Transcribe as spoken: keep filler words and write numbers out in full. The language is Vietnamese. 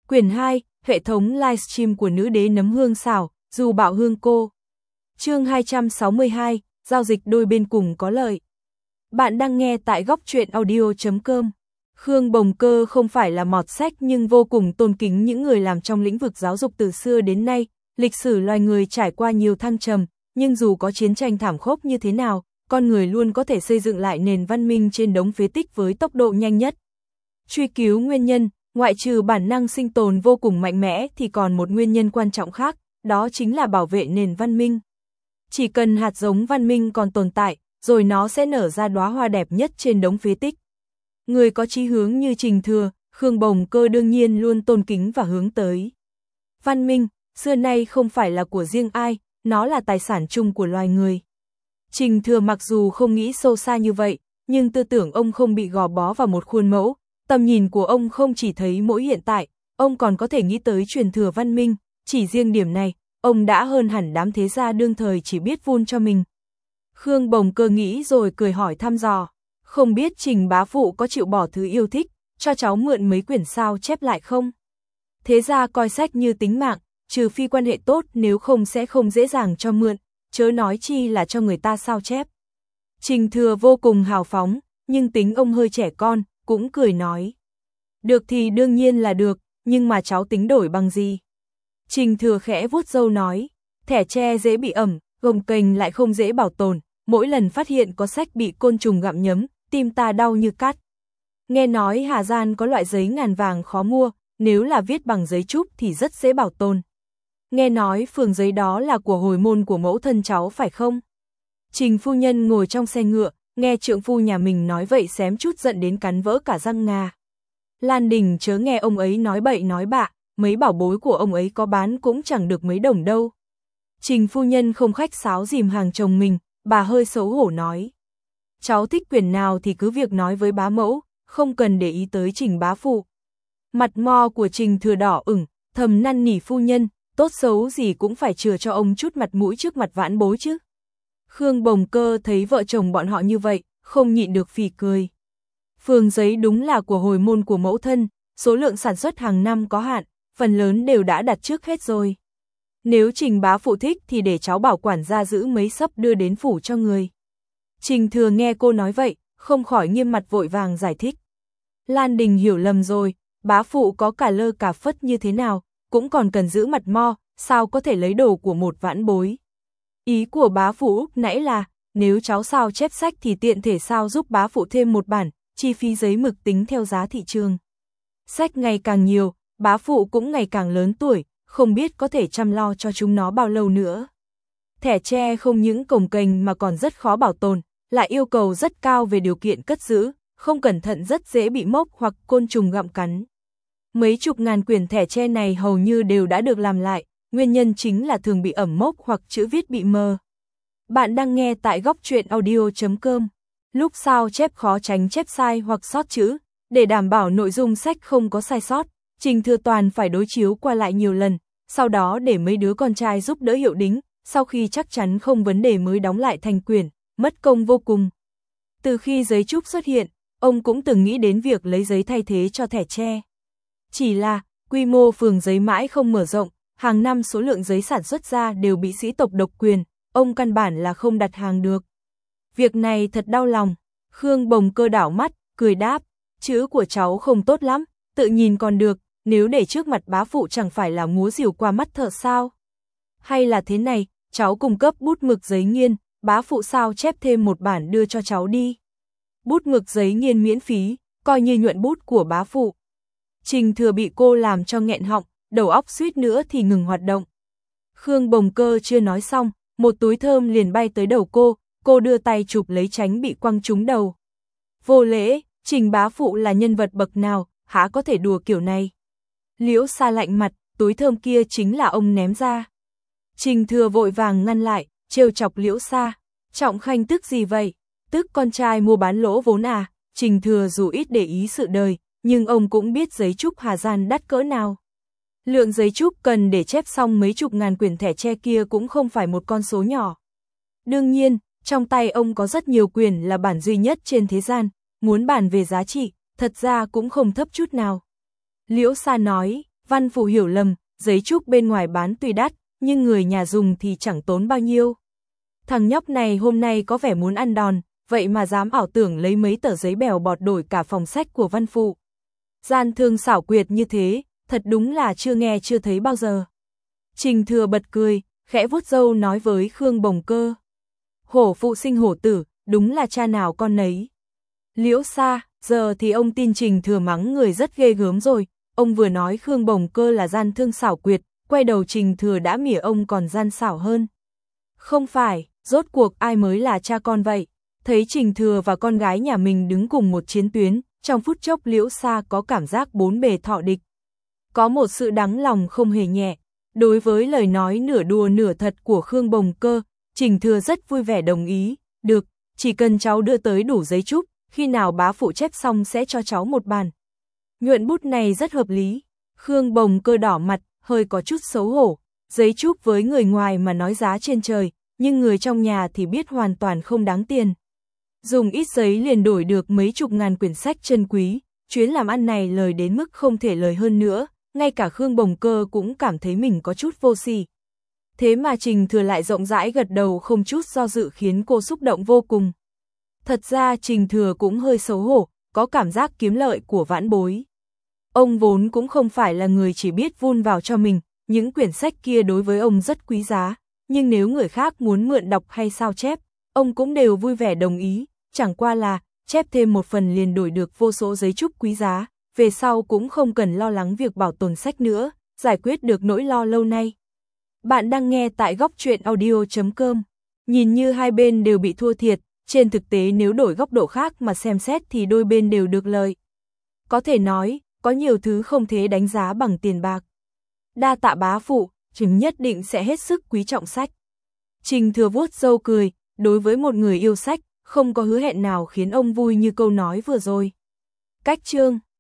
Quyển hai, hệ thống livestream của nữ đế nấm hương xảo, dù bạo hương cô. Chương hai trăm sáu mươi hai, giao dịch đôi bên cùng có lợi. Bạn đang nghe tại góc truyện audio chấm com. Khương Bồng Cơ không phải là mọt sách nhưng vô cùng tôn kính những người làm trong lĩnh vực giáo dục từ xưa đến nay. Lịch sử loài người trải qua nhiều thăng trầm, nhưng dù có chiến tranh thảm khốc như thế nào, con người luôn có thể xây dựng lại nền văn minh trên đống phế tích với tốc độ nhanh nhất. Truy cứu nguyên nhân, ngoại trừ bản năng sinh tồn vô cùng mạnh mẽ thì còn một nguyên nhân quan trọng khác, đó chính là bảo vệ nền văn minh. Chỉ cần hạt giống văn minh còn tồn tại, rồi nó sẽ nở ra đóa hoa đẹp nhất trên đống phế tích. Người có chí hướng như Trình Thừa, Khương Bồng Cơ đương nhiên luôn tôn kính và hướng tới. Văn minh, xưa nay không phải là của riêng ai, nó là tài sản chung của loài người. Trình Thừa mặc dù không nghĩ sâu xa như vậy, nhưng tư tưởng ông không bị gò bó vào một khuôn mẫu, tầm nhìn của ông không chỉ thấy mỗi hiện tại, ông còn có thể nghĩ tới truyền thừa văn minh, chỉ riêng điểm này, ông đã hơn hẳn đám thế gia đương thời chỉ biết vun cho mình. Khương Bồng Cơ nghĩ rồi cười hỏi thăm dò, không biết Trình bá phụ có chịu bỏ thứ yêu thích, cho cháu mượn mấy quyển sao chép lại không? Thế gia coi sách như tính mạng, trừ phi quan hệ tốt nếu không sẽ không dễ dàng cho mượn, chớ nói chi là cho người ta sao chép. Trình Thừa vô cùng hào phóng, nhưng tính ông hơi trẻ con, cũng cười nói. Được thì đương nhiên là được, nhưng mà cháu tính đổi bằng gì? Trình Thừa khẽ vuốt râu nói, thẻ tre dễ bị ẩm, gồng kềnh lại không dễ bảo tồn, mỗi lần phát hiện có sách bị côn trùng gặm nhấm, tim ta đau như cắt. Nghe nói Hà Gian có loại giấy ngàn vàng khó mua, nếu là viết bằng giấy trúc thì rất dễ bảo tồn. Nghe nói phường giấy đó là của hồi môn của mẫu thân cháu phải không? Trình phu nhân ngồi trong xe ngựa, nghe trượng phu nhà mình nói vậy xém chút giận đến cắn vỡ cả răng ngà. Lan Đình chớ nghe ông ấy nói bậy nói bạ, mấy bảo bối của ông ấy có bán cũng chẳng được mấy đồng đâu. Trình phu nhân không khách sáo dìm hàng chồng mình, bà hơi xấu hổ nói. Cháu thích quyển nào thì cứ việc nói với bá mẫu, không cần để ý tới Trình bá phụ. Mặt mo của Trình Thừa đỏ ửng, thầm năn nỉ phu nhân, tốt xấu gì cũng phải chừa cho ông chút mặt mũi trước mặt vãn bối chứ. Khương Bồng Cơ thấy vợ chồng bọn họ như vậy, không nhịn được phì cười. Phường giấy đúng là của hồi môn của mẫu thân, số lượng sản xuất hàng năm có hạn, phần lớn đều đã đặt trước hết rồi. Nếu Trình bá phụ thích thì để cháu bảo quản gia giữ mấy xấp đưa đến phủ cho người. Trình Thừa nghe cô nói vậy, không khỏi nghiêm mặt vội vàng giải thích. Lan Đình hiểu lầm rồi, bá phụ có cả lơ cả phất như thế nào, cũng còn cần giữ mặt mo, sao có thể lấy đồ của một vãn bối. Ý của bá phụ lúc nãy là, nếu cháu sao chép sách thì tiện thể sao giúp bá phụ thêm một bản, chi phí giấy mực tính theo giá thị trường. Sách ngày càng nhiều, bá phụ cũng ngày càng lớn tuổi, không biết có thể chăm lo cho chúng nó bao lâu nữa. Thẻ tre không những cồng kềnh mà còn rất khó bảo tồn, lại yêu cầu rất cao về điều kiện cất giữ, không cẩn thận rất dễ bị mốc hoặc côn trùng gặm cắn. Mấy chục ngàn quyển thẻ tre này hầu như đều đã được làm lại, nguyên nhân chính là thường bị ẩm mốc hoặc chữ viết bị mờ. Bạn đang nghe tại góc truyện audio chấm com. Lúc sao chép khó tránh chép sai hoặc sót chữ, để đảm bảo nội dung sách không có sai sót, Trình Thừa toàn phải đối chiếu qua lại nhiều lần, sau đó để mấy đứa con trai giúp đỡ hiệu đính, sau khi chắc chắn không vấn đề mới đóng lại thành quyển, mất công vô cùng. Từ khi giấy trúc xuất hiện, ông cũng từng nghĩ đến việc lấy giấy thay thế cho thẻ tre. Chỉ là, quy mô phường giấy mãi không mở rộng, hàng năm số lượng giấy sản xuất ra đều bị sĩ tộc độc quyền, ông căn bản là không đặt hàng được. Việc này thật đau lòng. Khương Bồng Cơ đảo mắt, cười đáp, chữ của cháu không tốt lắm, tự nhìn còn được, nếu để trước mặt bá phụ chẳng phải là múa rìu qua mắt thợ sao. Hay là thế này, cháu cung cấp bút mực giấy nghiên, bá phụ sao chép thêm một bản đưa cho cháu đi. Bút mực giấy nghiên miễn phí, coi như nhuận bút của bá phụ. Trình Thừa bị cô làm cho nghẹn họng, đầu óc suýt nữa thì ngừng hoạt động. Khương Bồng Cơ chưa nói xong, một túi thơm liền bay tới đầu cô, cô đưa tay chụp lấy tránh bị quăng trúng đầu. Vô lễ, Trình bá phụ là nhân vật bậc nào, há có thể đùa kiểu này. Liễu Sa lạnh mặt, túi thơm kia chính là ông ném ra. Trình Thừa vội vàng ngăn lại, trêu chọc Liễu Sa. Trọng Khanh tức gì vậy? Tức con trai mua bán lỗ vốn à? Trình Thừa dù ít để ý sự đời, nhưng ông cũng biết giấy trúc Hà Gian đắt cỡ nào. Lượng giấy trúc cần để chép xong mấy chục ngàn quyển thẻ tre kia cũng không phải một con số nhỏ. Đương nhiên, trong tay ông có rất nhiều quyển là bản duy nhất trên thế gian, muốn bàn về giá trị, thật ra cũng không thấp chút nào. Liễu Sa nói, Văn Phụ hiểu lầm, giấy trúc bên ngoài bán tuy đắt, nhưng người nhà dùng thì chẳng tốn bao nhiêu. Thằng nhóc này hôm nay có vẻ muốn ăn đòn, vậy mà dám ảo tưởng lấy mấy tờ giấy bèo bọt đổi cả phòng sách của Văn Phụ. Gian thương xảo quyệt như thế, thật đúng là chưa nghe chưa thấy bao giờ. Trình Thừa bật cười, khẽ vuốt râu nói với Khương Bồng Cơ. Hổ phụ sinh hổ tử, đúng là cha nào con nấy. Liễu Sa, giờ thì ông tin Trình Thừa mắng người rất ghê gớm rồi, ông vừa nói Khương Bồng Cơ là gian thương xảo quyệt, quay đầu Trình Thừa đã mỉa ông còn gian xảo hơn. Không phải, rốt cuộc ai mới là cha con vậy? Thấy Trình Thừa và con gái nhà mình đứng cùng một chiến tuyến, trong phút chốc Liễu Sa có cảm giác bốn bề thọ địch. Có một sự đắng lòng không hề nhẹ. Đối với lời nói nửa đùa nửa thật của Khương Bồng Cơ, Trình Thừa rất vui vẻ đồng ý. Được, chỉ cần cháu đưa tới đủ giấy trúc, khi nào bá phụ chép xong sẽ cho cháu một bàn. Nhuận bút này rất hợp lý. Khương Bồng Cơ đỏ mặt, hơi có chút xấu hổ. Giấy trúc với người ngoài mà nói giá trên trời, nhưng người trong nhà thì biết hoàn toàn không đáng tiền. Dùng ít giấy liền đổi được mấy chục ngàn quyển sách chân quý, chuyến làm ăn này lời đến mức không thể lời hơn nữa, ngay cả Khương Bồng Cơ cũng cảm thấy mình có chút vô sỉ. Thế mà Trình Thừa lại rộng rãi gật đầu không chút do dự khiến cô xúc động vô cùng. Thật ra Trình Thừa cũng hơi xấu hổ, có cảm giác kiếm lợi của vãn bối. Ông vốn cũng không phải là người chỉ biết vun vào cho mình, những quyển sách kia đối với ông rất quý giá, nhưng nếu người khác muốn mượn đọc hay sao chép, ông cũng đều vui vẻ đồng ý, chẳng qua là chép thêm một phần liền đổi được vô số giấy trúc quý giá, về sau cũng không cần lo lắng việc bảo tồn sách nữa, giải quyết được nỗi lo lâu nay. Bạn đang nghe tại góc truyện audio chấm com. Nhìn như hai bên đều bị thua thiệt, trên thực tế nếu đổi góc độ khác mà xem xét thì đôi bên đều được lợi. Có thể nói, có nhiều thứ không thể đánh giá bằng tiền bạc. Đa tạ bá phụ, chúng nhất định sẽ hết sức quý trọng sách. Trình Thừa vuốt râu cười, đối với một người yêu sách, không có hứa hẹn nào khiến ông vui như câu nói vừa rồi. Cách chương